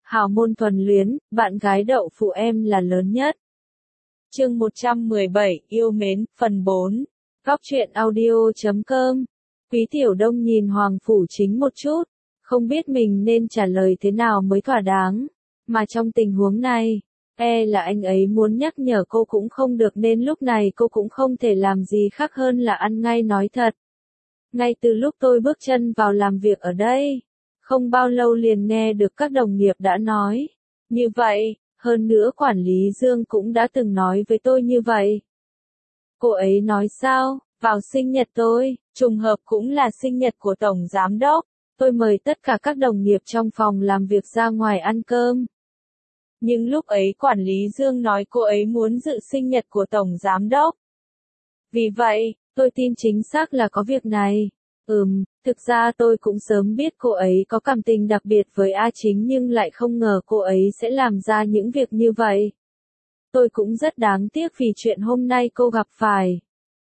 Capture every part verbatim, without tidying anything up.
hào môn thuần luyến, bạn gái đậu phụ em là lớn nhất. Chương một trăm mười bảy, yêu mến, phần bốn. Góc truyện audio chấm com. Quý Tiểu Đông nhìn Hoàng Phủ Chính một chút, không biết mình nên trả lời thế nào mới thỏa đáng. Mà trong tình huống này, e là anh ấy muốn nhắc nhở cô cũng không được nên lúc này cô cũng không thể làm gì khác hơn là ăn ngay nói thật. Ngay từ lúc tôi bước chân vào làm việc ở đây, không bao lâu liền nghe được các đồng nghiệp đã nói như vậy, hơn nữa quản lý Dương cũng đã từng nói với tôi như vậy. Cô ấy nói sao, vào sinh nhật tôi, trùng hợp cũng là sinh nhật của Tổng Giám Đốc, tôi mời tất cả các đồng nghiệp trong phòng làm việc ra ngoài ăn cơm. Nhưng lúc ấy quản lý Dương nói cô ấy muốn dự sinh nhật của Tổng Giám Đốc. Vì vậy, tôi tin chính xác là có việc này. Ừm, thực ra tôi cũng sớm biết cô ấy có cảm tình đặc biệt với A Chính nhưng lại không ngờ cô ấy sẽ làm ra những việc như vậy. Tôi cũng rất đáng tiếc vì chuyện hôm nay cô gặp phải.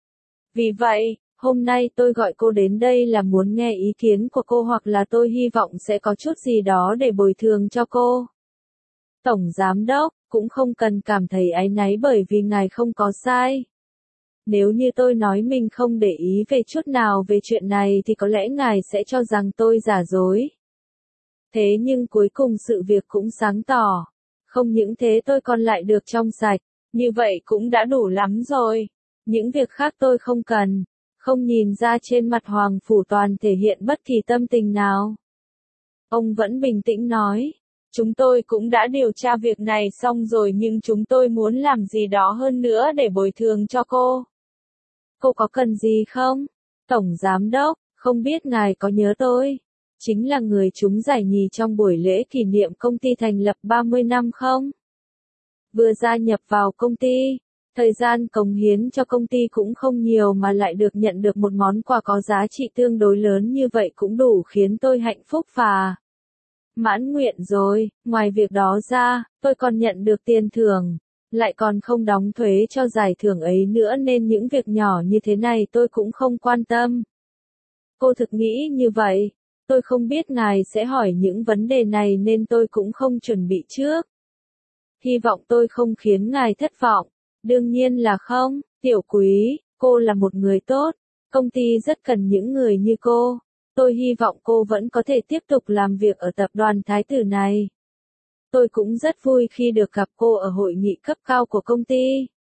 Vì vậy, hôm nay tôi gọi cô đến đây là muốn nghe ý kiến của cô hoặc là tôi hy vọng sẽ có chút gì đó để bồi thường cho cô. Tổng Giám Đốc, cũng không cần cảm thấy áy náy bởi vì ngài không có sai. Nếu như tôi nói mình không để ý về chút nào về chuyện này thì có lẽ ngài sẽ cho rằng tôi giả dối. Thế nhưng cuối cùng sự việc cũng sáng tỏ. Không những thế tôi còn lại được trong sạch, như vậy cũng đã đủ lắm rồi. Những việc khác tôi không cần. Không nhìn ra trên mặt Hoàng Phủ Toàn thể hiện bất kỳ tâm tình nào. Ông vẫn bình tĩnh nói. Chúng tôi cũng đã điều tra việc này xong rồi nhưng chúng tôi muốn làm gì đó hơn nữa để bồi thường cho cô. Cô có cần gì không? Tổng Giám Đốc, không biết ngài có nhớ tôi? Chính là người trúng giải nhì trong buổi lễ kỷ niệm công ty thành lập ba mươi năm không? Vừa gia nhập vào công ty, thời gian cống hiến cho công ty cũng không nhiều mà lại được nhận được một món quà có giá trị tương đối lớn như vậy cũng đủ khiến tôi hạnh phúc và mãn nguyện rồi. Ngoài việc đó ra, tôi còn nhận được tiền thưởng, lại còn không đóng thuế cho giải thưởng ấy nữa nên những việc nhỏ như thế này tôi cũng không quan tâm. Cô thực nghĩ như vậy, tôi không biết ngài sẽ hỏi những vấn đề này nên tôi cũng không chuẩn bị trước. Hy vọng tôi không khiến ngài thất vọng. Đương nhiên là không, Tiểu Quý, cô là một người tốt, công ty rất cần những người như cô. Tôi hy vọng cô vẫn có thể tiếp tục làm việc ở tập đoàn Thái Tử này. Tôi cũng rất vui khi được gặp cô ở hội nghị cấp cao của công ty.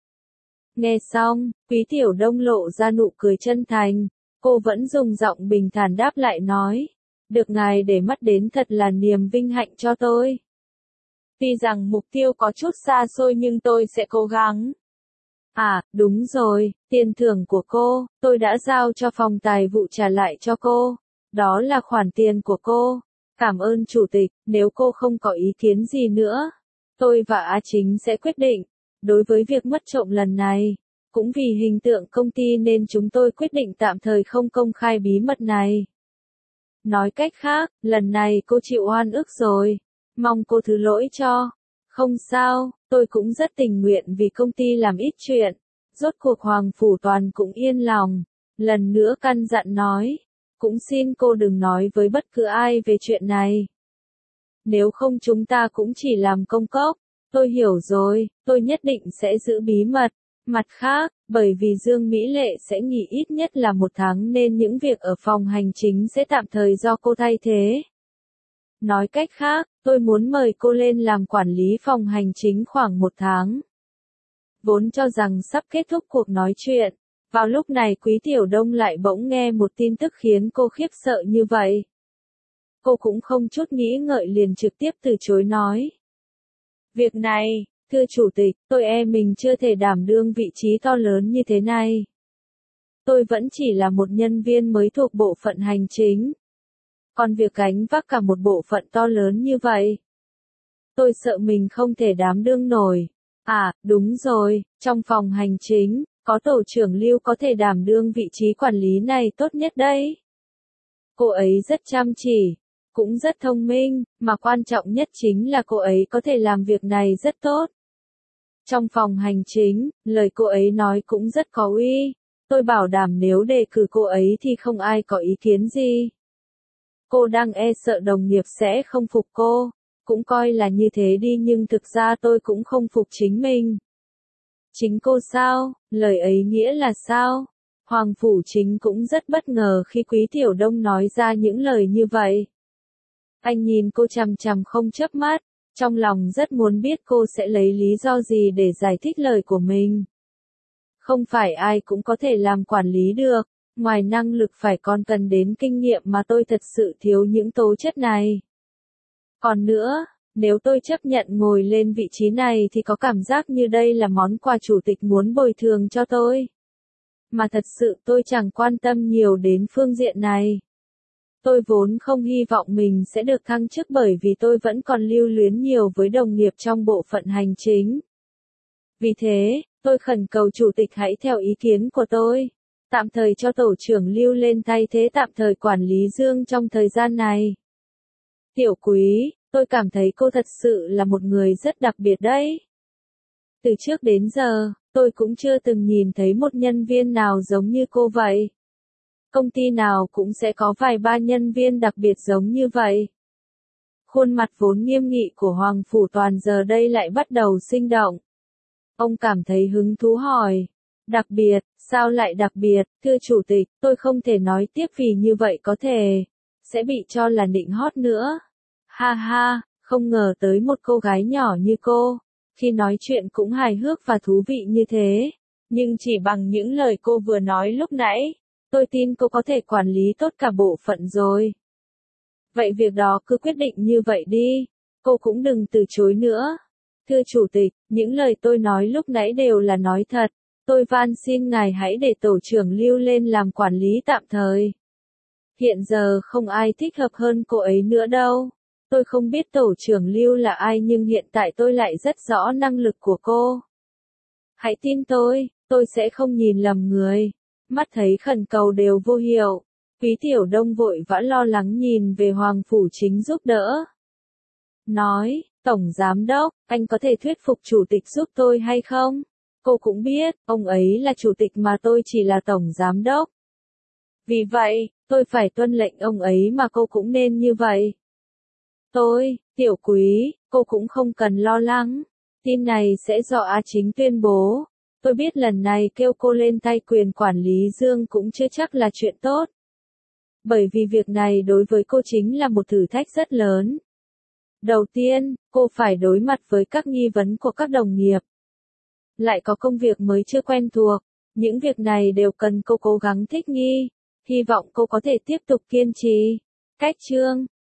Nghe xong, Quý Tiểu Đông lộ ra nụ cười chân thành, cô vẫn dùng giọng bình thản đáp lại nói, được ngài để mắt đến thật là niềm vinh hạnh cho tôi. Tuy rằng mục tiêu có chút xa xôi nhưng tôi sẽ cố gắng. À, đúng rồi, tiền thưởng của cô, tôi đã giao cho phòng tài vụ trả lại cho cô. Đó là khoản tiền của cô. Cảm ơn Chủ tịch, nếu cô không có ý kiến gì nữa, tôi và A Chính sẽ quyết định. Đối với việc mất trộm lần này, cũng vì hình tượng công ty nên chúng tôi quyết định tạm thời không công khai bí mật này. Nói cách khác, lần này cô chịu oan ức rồi. Mong cô thứ lỗi cho. Không sao, tôi cũng rất tình nguyện vì công ty làm ít chuyện. Rốt cuộc Hoàng Phủ Toàn cũng yên lòng. Lần nữa căn dặn nói. Cũng xin cô đừng nói với bất cứ ai về chuyện này. Nếu không chúng ta cũng chỉ làm công cốc. Tôi hiểu rồi, tôi nhất định sẽ giữ bí mật. Mặt khác, bởi vì Dương Mỹ Lệ sẽ nghỉ ít nhất là một tháng nên những việc ở phòng hành chính sẽ tạm thời do cô thay thế. Nói cách khác, tôi muốn mời cô lên làm quản lý phòng hành chính khoảng một tháng. Vốn cho rằng sắp kết thúc cuộc nói chuyện. Vào lúc này Quý Tiểu Đông lại bỗng nghe một tin tức khiến cô khiếp sợ như vậy. Cô cũng không chút nghĩ ngợi liền trực tiếp từ chối nói. Việc này, thưa Chủ tịch, tôi e mình chưa thể đảm đương vị trí to lớn như thế này. Tôi vẫn chỉ là một nhân viên mới thuộc bộ phận hành chính. Còn việc gánh vác cả một bộ phận to lớn như vậy, tôi sợ mình không thể đảm đương nổi. À, đúng rồi, trong phòng hành chính, có tổ trưởng Lưu có thể đảm đương vị trí quản lý này tốt nhất đấy. Cô ấy rất chăm chỉ, cũng rất thông minh, mà quan trọng nhất chính là cô ấy có thể làm việc này rất tốt. Trong phòng hành chính, lời cô ấy nói cũng rất có uy. Tôi bảo đảm nếu đề cử cô ấy thì không ai có ý kiến gì. Cô đang e sợ đồng nghiệp sẽ không phục cô. cũng coi là như thế đi nhưng thực ra tôi cũng không phục chính mình. Chính cô sao? Lời ấy nghĩa là sao? Hoàng Phủ Chính cũng rất bất ngờ khi Quý Tiểu Đông nói ra những lời như vậy. Anh nhìn cô chằm chằm không chớp mắt, trong lòng rất muốn biết cô sẽ lấy lý do gì để giải thích lời của mình. Không phải ai cũng có thể làm quản lý được, ngoài năng lực phải còn cần đến kinh nghiệm mà tôi thật sự thiếu những tố chất này. Còn nữa, nếu tôi chấp nhận ngồi lên vị trí này thì có cảm giác như đây là món quà chủ tịch muốn bồi thường cho tôi. Mà thật sự tôi chẳng quan tâm nhiều đến phương diện này. Tôi vốn không hy vọng mình sẽ được thăng chức bởi vì tôi vẫn còn lưu luyến nhiều với đồng nghiệp trong bộ phận hành chính. Vì thế, tôi khẩn cầu chủ tịch hãy theo ý kiến của tôi, tạm thời cho tổ trưởng Lưu lên thay thế tạm thời quản lý Dương trong thời gian này. Tiểu Quý, tôi cảm thấy cô thật sự là một người rất đặc biệt đấy. Từ trước đến giờ, tôi cũng chưa từng nhìn thấy một nhân viên nào giống như cô vậy. Công ty nào cũng sẽ có vài ba nhân viên đặc biệt giống như vậy. Khuôn mặt vốn nghiêm nghị của Hoàng Phủ Toàn giờ đây lại bắt đầu sinh động. Ông cảm thấy hứng thú hỏi. Đặc biệt, sao lại đặc biệt, thưa chủ tịch, tôi không thể nói tiếp vì như vậy có thể sẽ bị cho là nịnh hót nữa. Ha ha, không ngờ tới một cô gái nhỏ như cô, khi nói chuyện cũng hài hước và thú vị như thế. Nhưng chỉ bằng những lời cô vừa nói lúc nãy, tôi tin cô có thể quản lý tốt cả bộ phận rồi. Vậy việc đó cứ quyết định như vậy đi, cô cũng đừng từ chối nữa. Thưa chủ tịch, những lời tôi nói lúc nãy đều là nói thật, tôi van xin ngài hãy để tổ trưởng Lưu lên làm quản lý tạm thời. Hiện giờ không ai thích hợp hơn cô ấy nữa đâu. Tôi không biết tổ trưởng Lưu là ai nhưng hiện tại tôi lại rất rõ năng lực của cô. Hãy tin tôi, tôi sẽ không nhìn lầm người. Mắt thấy khẩn cầu đều vô hiệu. Quý Tiểu Đông vội vã lo lắng nhìn về Hoàng Phủ Chính giúp đỡ. Nói, Tổng Giám Đốc, anh có thể thuyết phục chủ tịch giúp tôi hay không? Cô cũng biết, ông ấy là chủ tịch mà tôi chỉ là Tổng Giám Đốc. Vì vậy, tôi phải tuân lệnh ông ấy mà cô cũng nên như vậy. Tôi, Tiểu Quý, cô cũng không cần lo lắng. Tin này sẽ do A Chính tuyên bố. Tôi biết lần này kêu cô lên tay quyền quản lý Dương cũng chưa chắc là chuyện tốt. Bởi vì việc này đối với cô chính là một thử thách rất lớn. Đầu tiên, cô phải đối mặt với các nghi vấn của các đồng nghiệp. Lại có công việc mới chưa quen thuộc. Những việc này đều cần cô cố gắng thích nghi. Hy vọng cô có thể tiếp tục kiên trì. Cách chương